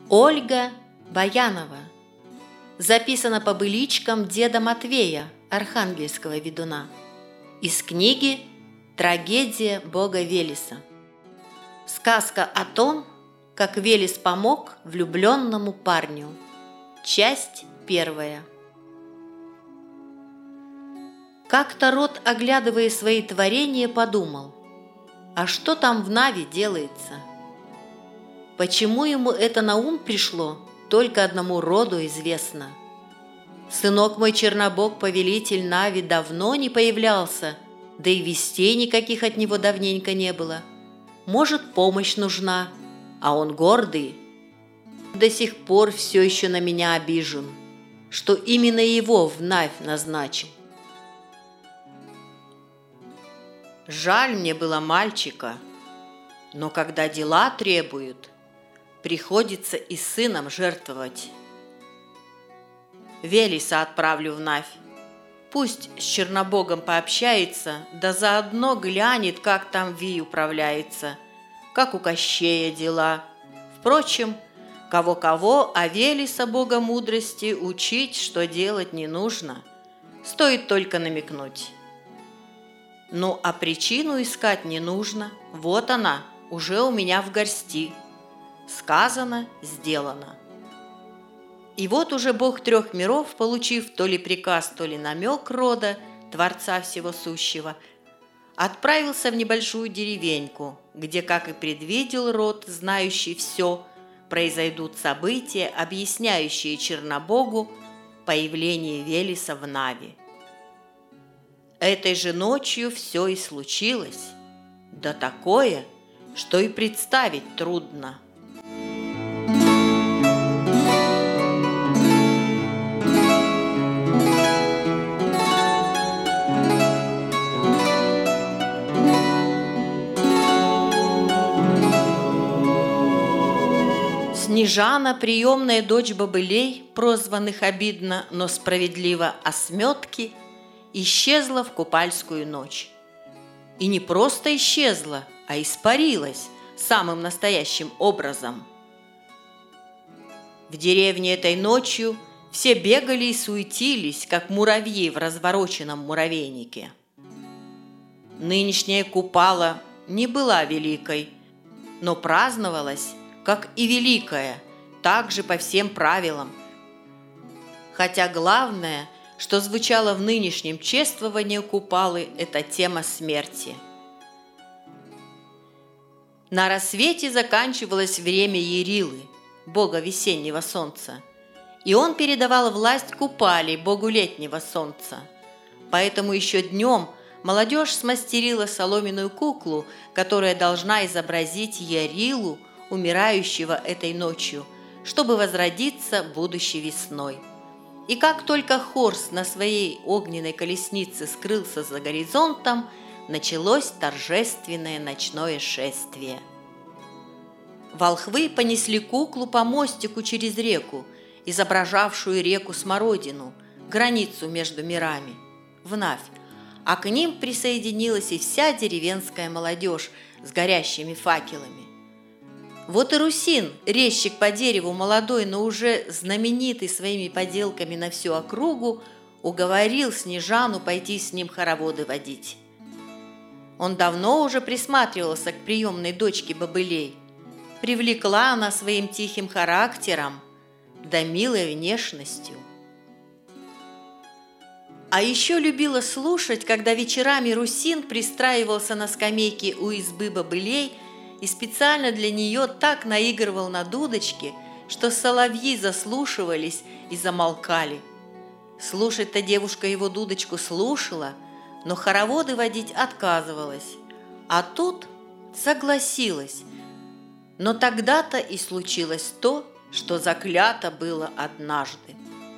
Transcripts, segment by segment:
Ольга Баянова. Записано по быличкам деда Матвея, архангельского ведуна. Из книги «Трагедия бога Велеса». Сказка о том, как Велес помог влюбленному парню. Часть первая. Как-то Род, оглядывая свои творения, подумал: а что там в Нави делается? Почему ему это на ум пришло, только одному Роду известно. Сынок мой Чернобог, повелитель Нави, давно не появлялся, да и вестей никаких от него давненько не было. Может, помощь нужна, а он гордый. До сих пор все еще на меня обижен, что именно его в Навь назначил. Жаль мне было мальчика, но когда дела требуют, приходится и сыном жертвовать. Велеса отправлю в Навь. Пусть с Чернобогом пообщается, да заодно глянет, как там Вий управляется, как у Кощея дела. Впрочем, кого-кого, а Велеса, бога мудрости, учить, что делать не нужно. Стоит только намекнуть. Ну, а причину искать не нужно. Вот она, уже у меня в горсти. Сказано, сделано. И вот уже бог трех миров, получив то ли приказ, то ли намек Рода, Творца всего сущего, отправился в небольшую деревеньку, где, как и предвидел Род, знающий все, произойдут события, объясняющие Чернобогу появление Велеса в Нави. Этой же ночью все и случилось, да такое, что и представить трудно. Снежана, приемная дочь бобылей, прозванных обидно, но справедливо осметки, исчезла в купальскую ночь. И не просто исчезла, а испарилась самым настоящим образом. В деревне этой ночью все бегали и суетились, как муравьи в развороченном муравейнике. Нынешняя Купала не была великой, но праздновалась, как и великая, также по всем правилам. Хотя главное, что звучало в нынешнем чествовании Купалы, это тема смерти. На рассвете заканчивалось время Ярилы, бога весеннего солнца, и он передавал власть Купале, богу летнего солнца. Поэтому еще днем молодежь смастерила соломенную куклу, которая должна изобразить Ярилу, умирающего этой ночью, чтобы возродиться будущей весной. И как только Хорс на своей огненной колеснице скрылся за горизонтом, началось торжественное ночное шествие. Волхвы понесли куклу по мостику через реку, изображавшую реку Смородину, границу между мирами, в Навь, а к ним присоединилась и вся деревенская молодежь с горящими факелами. Вот и Русин, резчик по дереву молодой, но уже знаменитый своими поделками на всю округу, уговорил Снежану пойти с ним хороводы водить. Он давно уже присматривался к приемной дочке бобылей. Привлекла она своим тихим характером, да милой внешностью. А еще любила слушать, когда вечерами Русин пристраивался на скамейке у избы бобылей и специально для нее так наигрывал на дудочке, что соловьи заслушивались и замолкали. Слушать-то девушка его дудочку слушала, но хороводы водить отказывалась. А тут согласилась. Но тогда-то и случилось то, что заклято было однажды.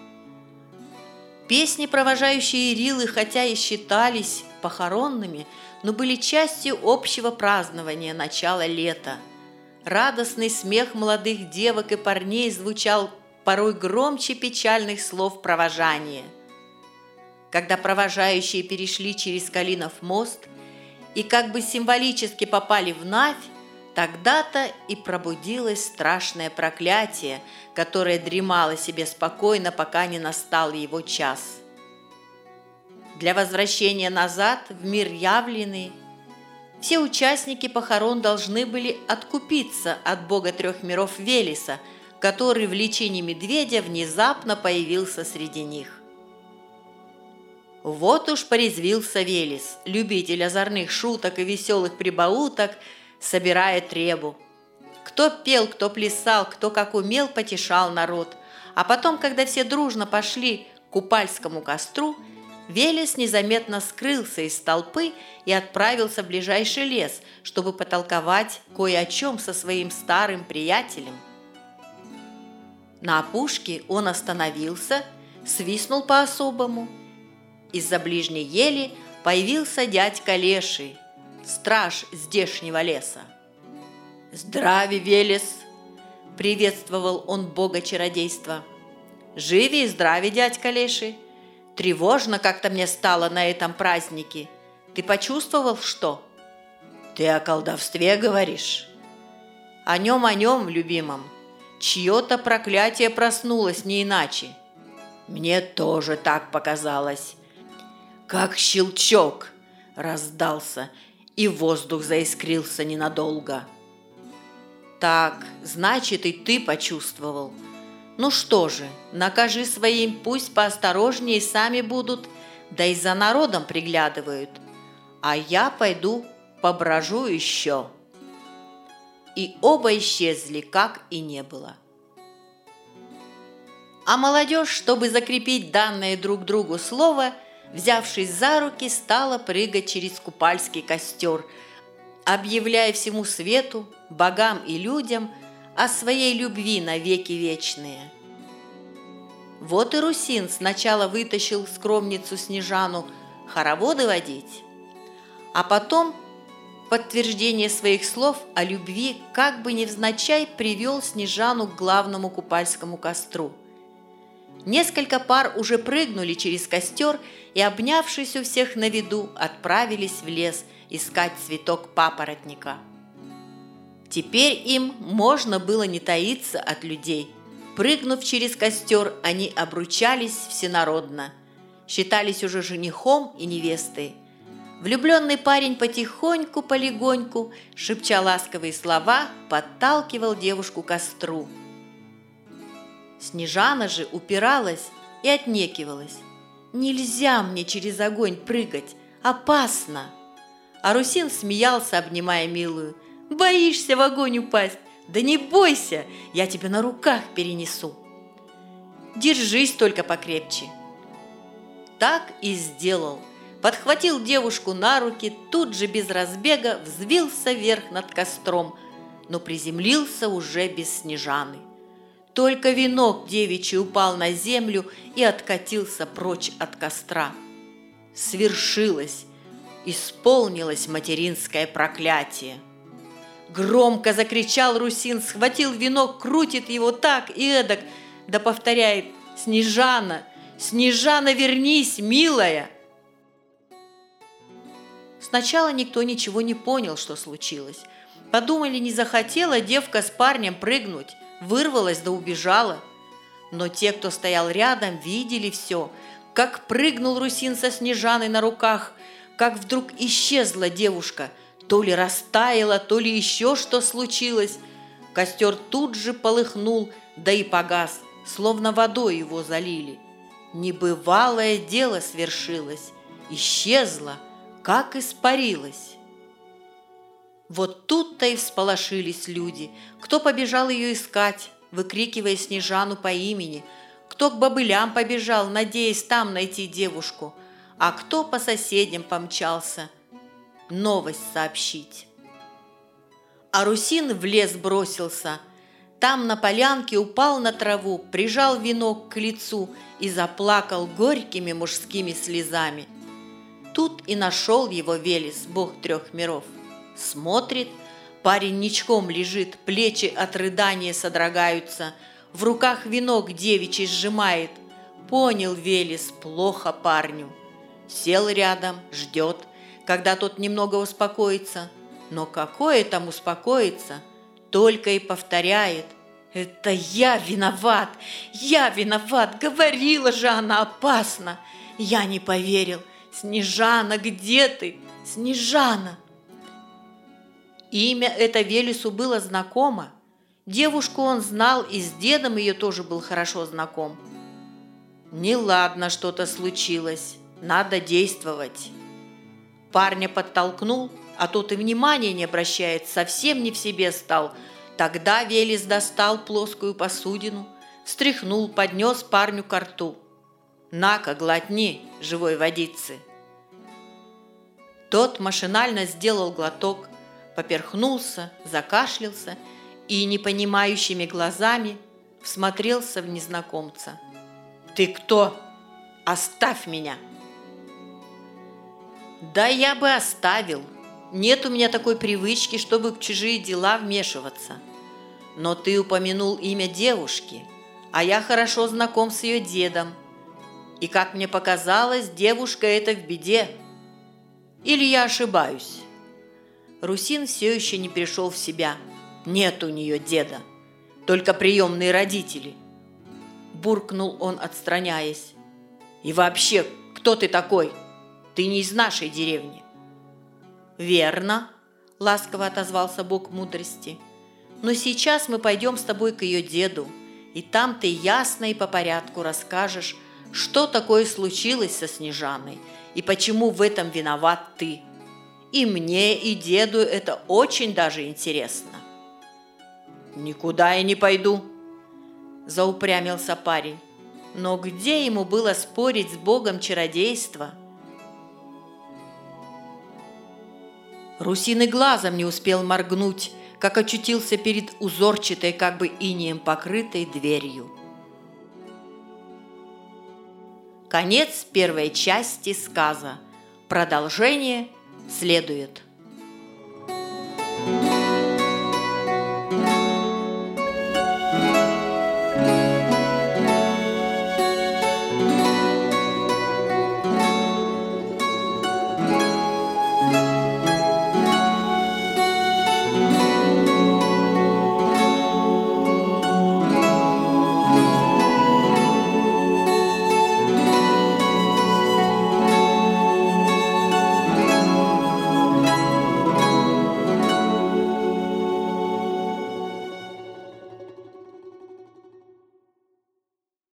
Песни, провожающие Ярилы, хотя и считались похоронными, но были частью общего празднования начала лета. Радостный смех молодых девок и парней звучал порой громче печальных слов провожания. Когда провожающие перешли через Калинов мост и как бы символически попали в Навь, Тогда-то и пробудилось страшное проклятие, которое дремало себе спокойно, пока не настал его час. Для возвращения назад в мир явленный все участники похорон должны были откупиться от бога трех миров Велеса, который в личине медведя внезапно появился среди них. Вот уж порезвился Велес, любитель озорных шуток и веселых прибауток, собирая требу. Кто пел, кто плясал, кто как умел, потешал народ. А потом, когда все дружно пошли к купальскому костру, Велес незаметно скрылся из толпы и отправился в ближайший лес, чтобы потолковать кое о чем со своим старым приятелем. На опушке он остановился, свистнул по-особому. Из-за ближней ели появился дядька Леший, страж здешнего леса. «Здрави, Велес!» – приветствовал он бога чародейства. «Живи и здрави, дядька Леший! Тревожно как-то мне стало на этом празднике. Ты почувствовал, что?» «Ты о колдовстве говоришь?» О нем, любимом. Чье-то проклятие проснулось, не иначе. Мне тоже так показалось. Как щелчок раздался, и воздух заискрился ненадолго. Так, значит, и ты почувствовал. Ну что же, накажи своим, пусть поосторожнее сами будут, да и за народом приглядывают. А я пойду поброжу еще. И оба исчезли, как и не было. А молодежь, чтобы закрепить данное друг другу слово, взявшись за руки, стала прыгать через купальский костер, объявляя всему свету, богам и людям о своей любви навеки вечные. Вот и Русин сначала вытащил скромницу Снежану хороводы водить, а потом в подтверждение своих слов о любви как бы невзначай привел Снежану к главному купальскому костру. Несколько пар уже прыгнули через костер и, обнявшись у всех на виду, отправились в лес искать цветок папоротника. Теперь им можно было не таиться от людей. Прыгнув через костер, они обручались всенародно, считались уже женихом и невестой. Влюбленный парень потихоньку, полегоньку, шепча ласковые слова, подталкивал девушку к костру. Снежана же упиралась и отнекивалась. «Нельзя мне через огонь прыгать, опасно!» А Русин смеялся, обнимая милую. «Боишься в огонь упасть? Да не бойся, я тебя на руках перенесу. Держись только покрепче». Так и сделал. Подхватил девушку на руки, тут же без разбега взвился вверх над костром, но приземлился уже без Снежаны. Только венок девичий упал на землю и откатился прочь от костра. Свершилось, исполнилось материнское проклятие. Громко закричал Русин, схватил венок, крутит его так и эдак, да повторяет: «Снежана, Снежана, вернись, милая!» Сначала никто ничего не понял, что случилось. Подумали, не захотела девка с парнем прыгнуть, вырвалась да убежала. Но те, кто стоял рядом, видели все, как прыгнул Русин со Снежаной на руках, как вдруг исчезла девушка, то ли растаяла, то ли еще что случилось. Костер тут же полыхнул, да и погас, словно водой его залили. Небывалое дело свершилось, исчезла, как испарилась. Вот тут-то и всполошились люди. Кто побежал ее искать, выкрикивая Снежану по имени, кто к бобылям побежал, надеясь там найти девушку, а кто по соседям помчался новость сообщить. А Русин в лес бросился. Там на полянке упал на траву, прижал венок к лицу и заплакал горькими мужскими слезами. Тут и нашел его Велес, бог трех миров. Смотрит, парень ничком лежит, плечи от рыдания содрогаются, в руках венок девичий сжимает. Понял Велес, плохо парню. Сел рядом, ждет, когда тот немного успокоится. Но какое там успокоиться, только и повторяет: «Это я виноват, говорила же она опасно, я не поверил, Снежана, где ты, Снежана?» Имя это Велесу было знакомо, девушку он знал и с дедом ее тоже был хорошо знаком. Неладно что-то случилось, надо действовать. Парня подтолкнул, а тот и внимания не обращает, совсем не в себе стал. Тогда Велес достал плоскую посудину, встряхнул, поднес парню ко рту. «На-ка, глотни живой водицы». Тот машинально сделал глоток, поперхнулся, закашлялся и непонимающими глазами всмотрелся в незнакомца. «Ты кто? Оставь меня!» «Да я бы оставил. Нет у меня такой привычки, чтобы в чужие дела вмешиваться. Но ты упомянул имя девушки, а я хорошо знаком с ее дедом. И, как мне показалось, девушка эта в беде. Или я ошибаюсь?» Русин все еще не пришел в себя. «Нет у нее деда, только приемные родители», – буркнул он, отстраняясь. «И вообще, кто ты такой? Ты не из нашей деревни». «Верно», – ласково отозвался Бог мудрости. «Но сейчас мы пойдем с тобой к ее деду, и там ты ясно и по порядку расскажешь, что такое случилось со Снежаной и почему в этом виноват ты. И мне, и деду это очень даже интересно». «Никуда я не пойду», – заупрямился парень. Но где ему было спорить с богом чародейства? Русин и глазом не успел моргнуть, как очутился перед узорчатой, как бы инеем покрытой дверью. Конец первой части сказа. Продолжение следует.